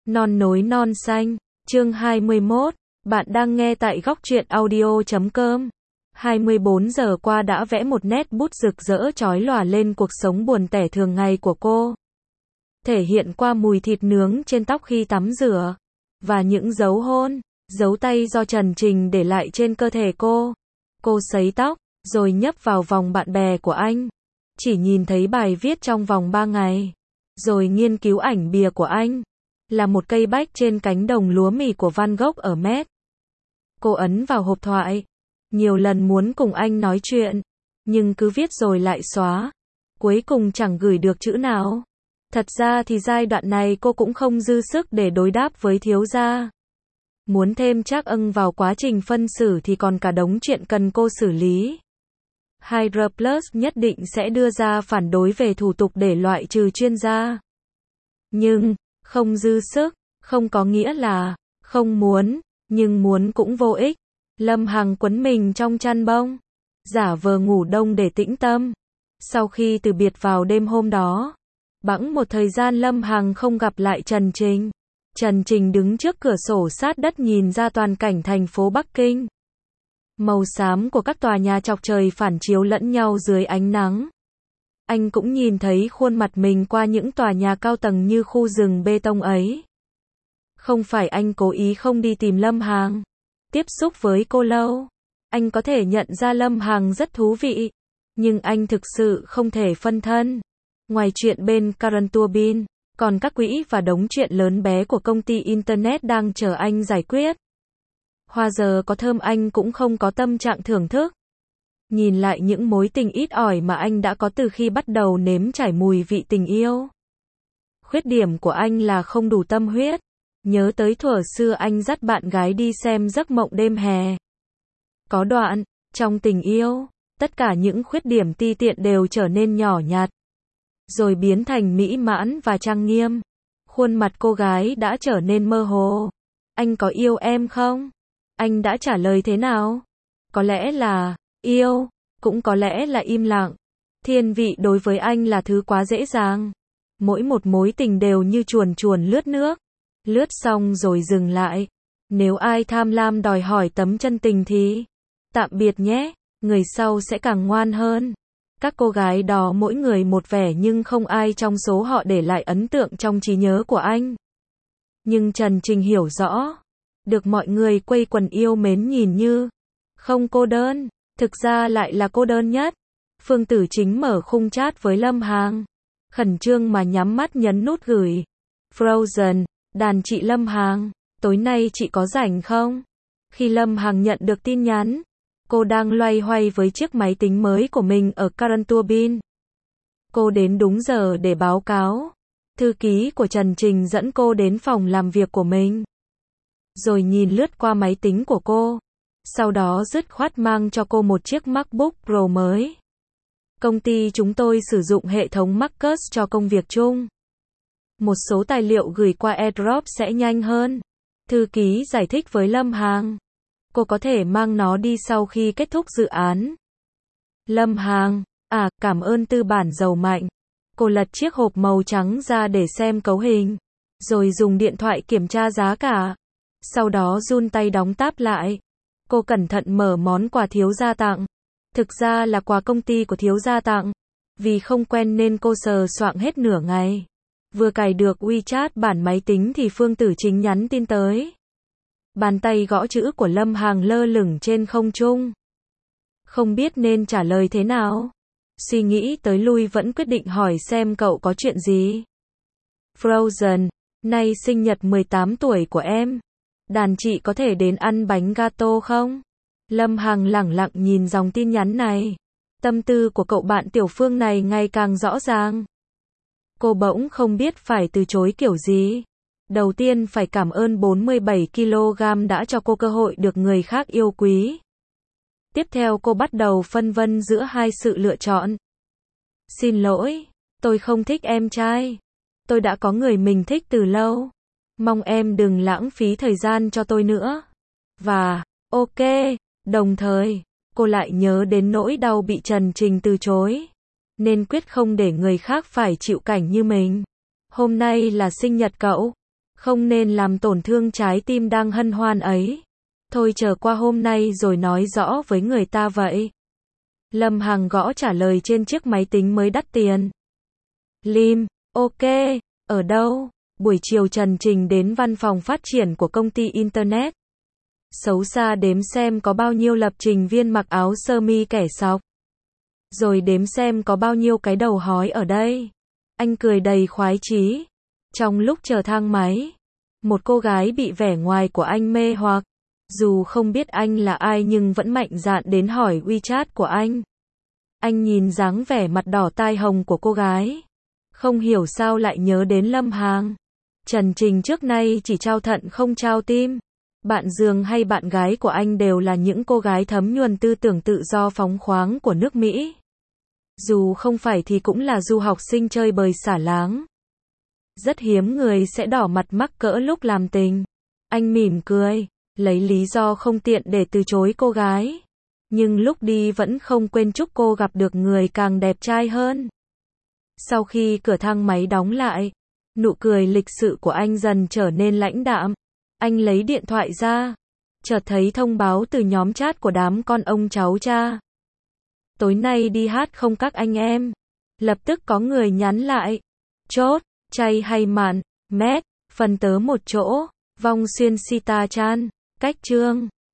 Non nối non xanh, chương 21, bạn đang nghe tại góc truyện audio.com. 24 giờ qua đã vẽ một nét bút rực rỡ chói lòa lên cuộc sống buồn tẻ thường ngày của cô. Thể hiện qua mùi thịt nướng trên tóc khi tắm rửa, và những dấu hôn, dấu tay do Trần Trình để lại trên cơ thể cô. Cô sấy tóc, rồi nhấp vào vòng bạn bè của anh. Chỉ nhìn thấy bài viết trong vòng 3 ngày. Rồi nghiên cứu ảnh bìa của anh. Là một cây bách trên cánh đồng lúa mì của Van Gogh ở Met. Cô ấn vào hộp thoại. Nhiều lần muốn cùng anh nói chuyện. Nhưng cứ viết rồi lại xóa. Cuối cùng chẳng gửi được chữ nào. Thật ra thì giai đoạn này cô cũng không dư sức để đối đáp với thiếu gia. Muốn thêm trắc ưng vào quá trình phân xử thì còn cả đống chuyện cần cô xử lý. Hydra Plus nhất định sẽ đưa ra phản đối về thủ tục để loại trừ chuyên gia. Nhưng, không dư sức, không có nghĩa là không muốn, nhưng muốn cũng vô ích. Lâm Hằng quấn mình trong chăn bông, giả vờ ngủ đông để tĩnh tâm. Sau khi từ biệt vào đêm hôm đó, bẵng một thời gian Lâm Hằng không gặp lại Trần Trình. Trần Trình đứng trước cửa sổ sát đất nhìn ra toàn cảnh thành phố Bắc Kinh. Màu xám của các tòa nhà chọc trời phản chiếu lẫn nhau dưới ánh nắng. Anh cũng nhìn thấy khuôn mặt mình qua những tòa nhà cao tầng như khu rừng bê tông ấy. Không phải anh cố ý không đi tìm Lâm Hằng. Tiếp xúc với cô lâu, anh có thể nhận ra Lâm Hằng rất thú vị. Nhưng anh thực sự không thể phân thân. Ngoài chuyện bên Karen Turbine, còn các quỹ và đống chuyện lớn bé của công ty Internet đang chờ anh giải quyết. Hoa giờ có thơm anh cũng không có tâm trạng thưởng thức. Nhìn lại những mối tình ít ỏi mà anh đã có từ khi bắt đầu nếm trải mùi vị tình yêu. Khuyết điểm của anh là không đủ tâm huyết. Nhớ tới thuở xưa anh dắt bạn gái đi xem Giấc mộng đêm hè. Có đoạn, trong tình yêu, tất cả những khuyết điểm ti tiện đều trở nên nhỏ nhặt. Rồi biến thành mỹ mãn và trang nghiêm. Khuôn mặt cô gái đã trở nên mơ hồ. Anh có yêu em không? Anh đã trả lời thế nào? Có lẽ là yêu, cũng có lẽ là im lặng. Thiên vị đối với anh là thứ quá dễ dàng. Mỗi một mối tình đều như chuồn chuồn lướt nước. Lướt xong rồi dừng lại. Nếu ai tham lam đòi hỏi tấm chân tình thì tạm biệt nhé, người sau sẽ càng ngoan hơn. Các cô gái đó mỗi người một vẻ nhưng không ai trong số họ để lại ấn tượng trong trí nhớ của anh. Nhưng Trần Trình hiểu rõ. Được mọi người quây quần yêu mến nhìn như không cô đơn, thực ra lại là cô đơn nhất. Phương Tử Chính mở khung chat với Lâm Hằng. Khẩn trương mà nhắm mắt nhấn nút gửi. Frozen, đàn chị Lâm Hằng, tối nay chị có rảnh không? Khi Lâm Hằng nhận được tin nhắn, cô đang loay hoay với chiếc máy tính mới của mình ở Karen Turbine. Cô đến đúng giờ để báo cáo. Thư ký của Trần Trình dẫn cô đến phòng làm việc của mình. Rồi nhìn lướt qua máy tính của cô. Sau đó dứt khoát mang cho cô một chiếc MacBook Pro mới. Công ty chúng tôi sử dụng hệ thống Marcus cho công việc chung. Một số tài liệu gửi qua AirDrop sẽ nhanh hơn. Thư ký giải thích với Lâm Hằng. Cô có thể mang nó đi sau khi kết thúc dự án. Lâm Hằng, cảm ơn tư bản giàu mạnh. Cô lật chiếc hộp màu trắng ra để xem cấu hình. Rồi dùng điện thoại kiểm tra giá cả. Sau đó run tay đóng táp lại. Cô cẩn thận mở món quà thiếu gia tặng. Thực ra là quà công ty của thiếu gia tặng. Vì không quen nên cô sờ soạng hết nửa ngày. Vừa cài được WeChat bản máy tính thì Phương Tử Chính nhắn tin tới. Bàn tay gõ chữ của Lâm Hằng lơ lửng trên không trung. Không biết nên trả lời thế nào. Suy nghĩ tới lui vẫn quyết định hỏi xem cậu có chuyện gì. Frozen, nay sinh nhật 18 tuổi của em. Đàn chị có thể đến ăn bánh gato không? Lâm Hằng lẳng lặng nhìn dòng tin nhắn này. Tâm tư của cậu bạn Tiểu Phương này ngày càng rõ ràng. Cô bỗng không biết phải từ chối kiểu gì. Đầu tiên phải cảm ơn 47 kg đã cho cô cơ hội được người khác yêu quý. Tiếp theo cô bắt đầu phân vân giữa hai sự lựa chọn. Xin lỗi, tôi không thích em trai. Tôi đã có người mình thích từ lâu. Mong em đừng lãng phí thời gian cho tôi nữa. Và, ok, đồng thời, cô lại nhớ đến nỗi đau bị Trần Trình từ chối. Nên quyết không để người khác phải chịu cảnh như mình. Hôm nay là sinh nhật cậu. Không nên làm tổn thương trái tim đang hân hoan ấy. Thôi chờ qua hôm nay rồi nói rõ với người ta vậy. Lâm Hằng gõ trả lời trên chiếc máy tính mới đắt tiền. Lim, ok, ở đâu? Buổi chiều Trần Trình đến văn phòng phát triển của công ty Internet. Xấu xa đếm xem có bao nhiêu lập trình viên mặc áo sơ mi kẻ sọc. Rồi đếm xem có bao nhiêu cái đầu hói ở đây. Anh cười đầy khoái chí. Trong lúc chờ thang máy, một cô gái bị vẻ ngoài của anh mê hoặc. Dù không biết anh là ai nhưng vẫn mạnh dạn đến hỏi WeChat của anh. Anh nhìn dáng vẻ mặt đỏ tai hồng của cô gái. Không hiểu sao lại nhớ đến Lâm Hằng. Trần Trình trước nay chỉ trao thận không trao tim. Bạn giường hay bạn gái của anh đều là những cô gái thấm nhuần tư tưởng tự do phóng khoáng của nước Mỹ. Dù không phải thì cũng là du học sinh chơi bời xả láng. Rất hiếm người sẽ đỏ mặt mắc cỡ lúc làm tình. Anh mỉm cười, lấy lý do không tiện để từ chối cô gái. Nhưng lúc đi vẫn không quên chúc cô gặp được người càng đẹp trai hơn. Sau khi cửa thang máy đóng lại, nụ cười lịch sự của anh dần trở nên lãnh đạm. Anh lấy điện thoại ra, chợt thấy thông báo từ nhóm chat của đám con ông cháu cha. Tối nay đi hát không các anh em? Lập tức có người nhắn lại. Chốt, chay hay mặn, mét, phần tớ một chỗ, vong xuyên sita chan, cách chương.